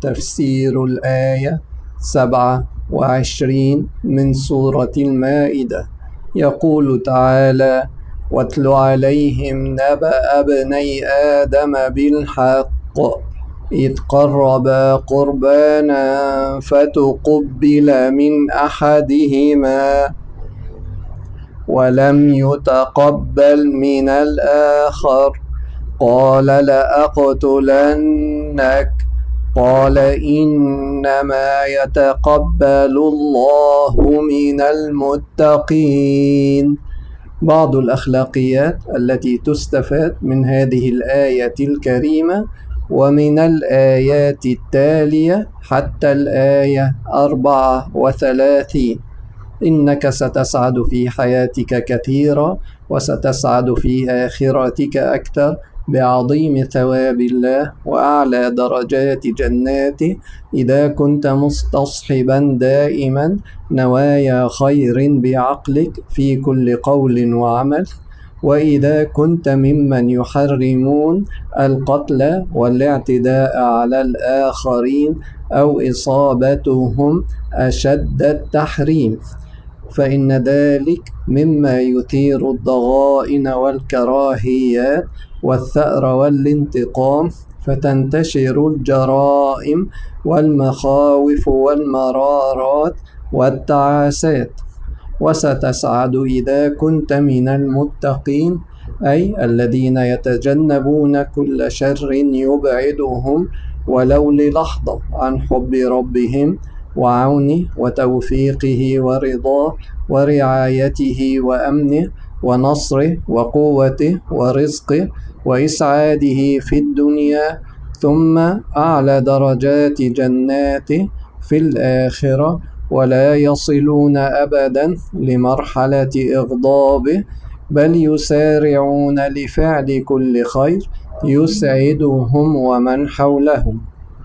تفسير الآية 27 من سورة المائدة. يقول تعالى: واتل عليهم نبأ ابني آدم بالحق إذ قربا قربانا فتقبل من أحدهما ولم يتقبل من الآخر قال لأقتلنك قال إنما يتقبل الله من المتقين. بعض الأخلاقيات التي تستفاد من هذه الآية الكريمة ومن الآيات التالية حتى الآية 34: إنك ستسعد في حياتك كثيرا وستسعد في آخرتك أكثر بعظيم ثواب الله وأعلى درجات جناته إذا كنت مستصحبا دائما نوايا خير بعقلك في كل قول وعمل، وإذا كنت ممن يحرمون القتل والاعتداء على الآخرين أو إصابتهم أشد التحريم، فإن ذلك مما يثير الضغائن والكراهيات والثأر والانتقام، فتنتشر الجرائم والمخاوف والمرارات والتعاسات. وستسعد إذا كنت من المتقين، أي الذين يتجنبون كل شر يبعدهم ولو للحظة عن حب ربهم وعونه وتوفيقه ورضاه ورعايته وأمنه ونصره وقوته ورزقه وإسعاده في الدنيا، ثم أعلى درجات جناته في الآخرة، ولا يصلون أبدا لمرحلة إغضابه، بل يسارعون لفعل كل خير يسعدهم ومن حولهم.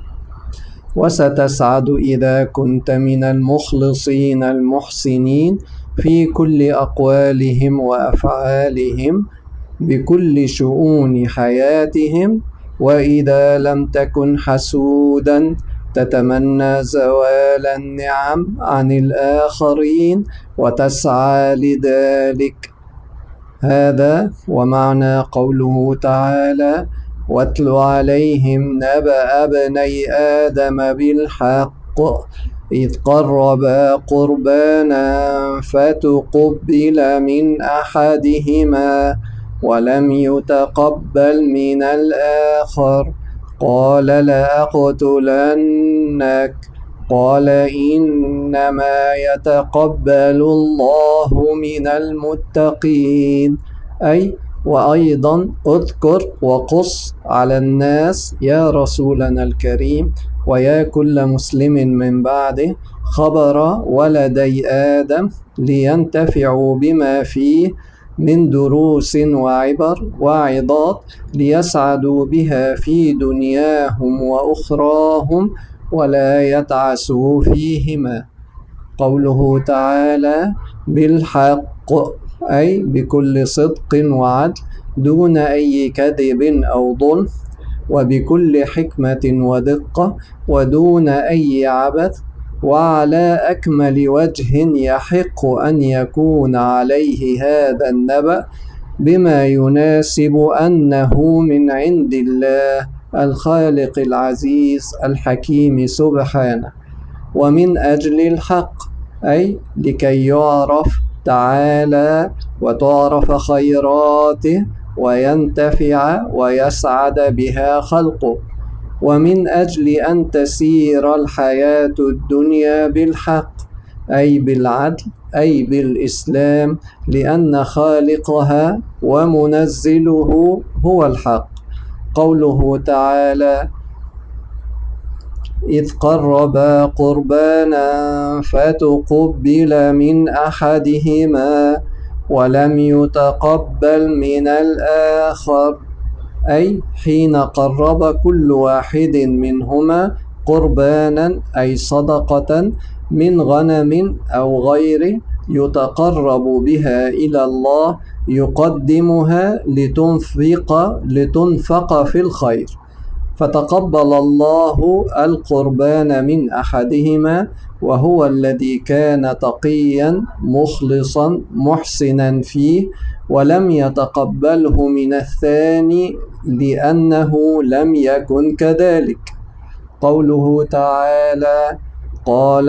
وستسعد إذا كنت من المخلصين المحسنين في كل أقوالهم وأفعالهم بكل شؤون حياتهم، وإذا لم تكن حسودا تتمنى زوال النعم عن الآخرين وتسعى لذلك. هذا ومعنى قوله تعالى: واتل عليهم نبأ ابني آدم بالحق إذ قربا قربانا فتقبل من أحدهما ولم يتقبل من الآخر قال لأقتلنك قال إنما يتقبل الله من المتقين. أي وأيضا اذكر وقص على الناس يا رسولنا الكريم ويا كل مسلم من بعده خبر ولدي آدم لينتفعوا بما فيه من دروس وعبر وعظات ليسعدوا بها في دنياهم وأخراهم ولا يتعسوا فيهما. قوله تعالى بالحق أي بكل صدق وعدل دون أي كذب أو ظلم، وبكل حكمة ودقة ودون أي عبث، وعلى أكمل وجه يحق أن يكون عليه هذا النبأ بما يناسب أنه من عند الله الخالق العزيز الحكيم سبحانه. ومن أجل الحق أي لكي يعرف تعالى وتعرف خيراته وينتفع ويسعد بها خلقه، ومن أجل أن تسير الحياة الدنيا بالحق أي بالعدل أي بالإسلام، لأن خالقها ومنزله هو الحق. قوله تعالى إذ قربا قربانا فتقبل من أحدهما ولم يتقبل من الآخر، أي حين قرب كل واحد منهما قربانا أي صدقة من غنم أو غيره يتقرب بها إلى الله يقدمها لتنفق في الخير، فتقبل الله القربان من أحدهما، وهو الذي كان تقيا مخلصا محسنا فيه، ولم يتقبله من الثاني لأنه لم يكن كذلك. قوله تعالى: قال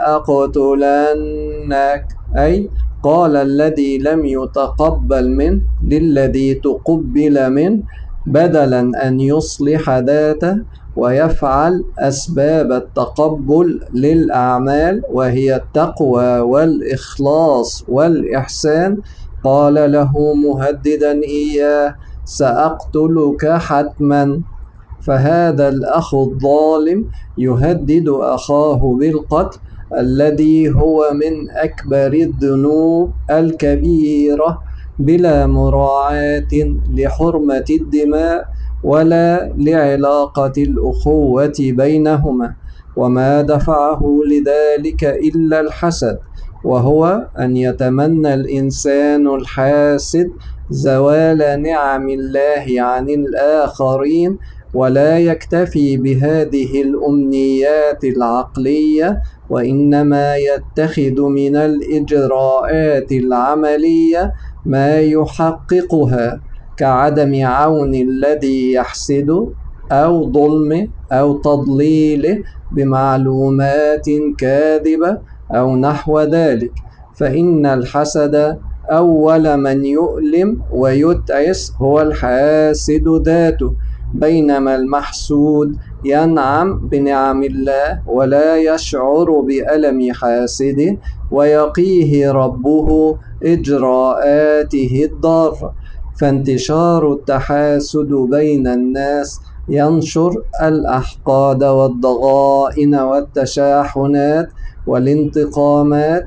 لأقتلنك، أي قال الذي لم يتقبل منه للذي تقبل منه، بدلا أن يصلح ذاته ويفعل أسباب التقبل للأعمال وهي التقوى والإخلاص والإحسان، قال له مهددا إياه: سأقتلك حتما. فهذا الأخ الظالم يهدد أخاه بالقتل، الذي هو من أكبر الذنوب الكبيرة، بلا مراعاة لحرمة الدماء ولا لعلاقة الأخوة بينهما. وما دفعه لذلك إلا الحسد، وهو أن يتمنى الإنسان الحاسد زوال نعم الله عن الآخرين، ولا يكتفي بهذه الأمنيات العقلية، وإنما يتخذ من الإجراءات العملية ما يحققها، كعدم عون الذي يحسد، أو ظلمه، أو تضليله بمعلومات كاذبة، أو نحو ذلك. فإن الحسد أول من يؤلم ويتعس هو الحاسد ذاته، بينما المحسود ينعم بنعم الله ولا يشعر بألم حاسده، ويقيه ربه إجراءاته الضارة. فانتشار التحاسد بين الناس ينشر الأحقاد والضغائن والتشاحنات والانتقامات،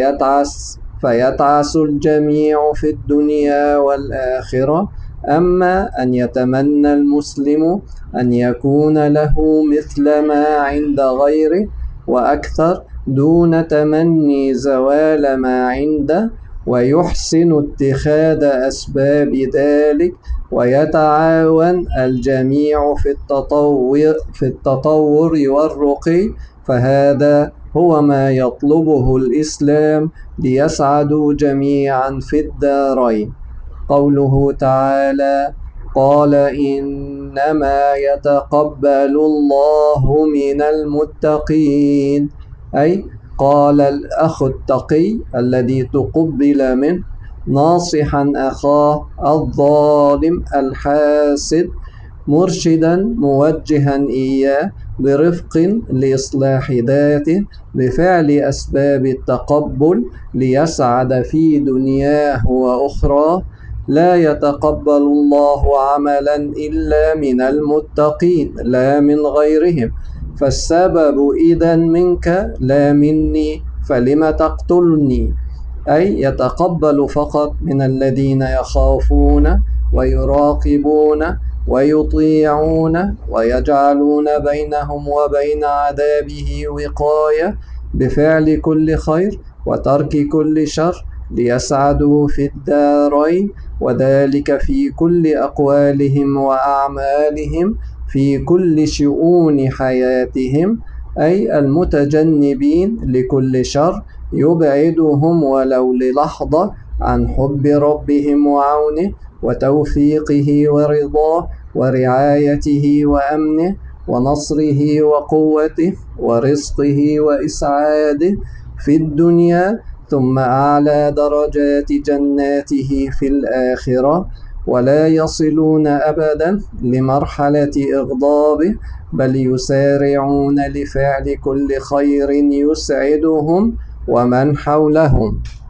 فيتعس الجميع في الدنيا والآخرة. أما أن يتمنى المسلم أن يكون له مثل ما عند غيره وأكثر، دون تمني زوال ما عنده، ويحسن اتخاذ أسباب ذلك، ويتعاون الجميع في التطور والرقي، فهذا هو ما يطلبه الإسلام ليسعدوا جميعا في الدارين. قوله تعالى: قال إنما يتقبل الله من المتقين، أي قال الأخ التقي الذي تقبل منه ناصحا أخاه الظالم الحاسد، مرشدا موجها إياه برفق لإصلاح ذاته بفعل أسباب التقبل ليسعد في دنياه وأخراه. لا يتقبل الله عملا إلا من المتقين لا من غيرهم، فالسبب إذا منك لا مني، فلم تقتلني؟ أي يتقبل فقط من الذين يخافون ويراقبون ويطيعون ويجعلون بينهم وبين عذابه وقاية، بفعل كل خير وترك كل شر، ليسعدوا في الدارين، وذلك في كل أقوالهم وأعمالهم، في كل شؤون حياتهم، أي المتجنبين لكل شر يبعدهم ولو للحظة عن حب ربهم وعونه وتوفيقه ورضاه ورعايته وأمنه ونصره وقوته ورزقه وإسعاده في الدنيا، ثم أعلى درجات جناته في الآخرة. ولا يصلون أبدا لمرحلة إغضابه، بل يسارعون لفعل كل خير يسعدهم ومن حولهم.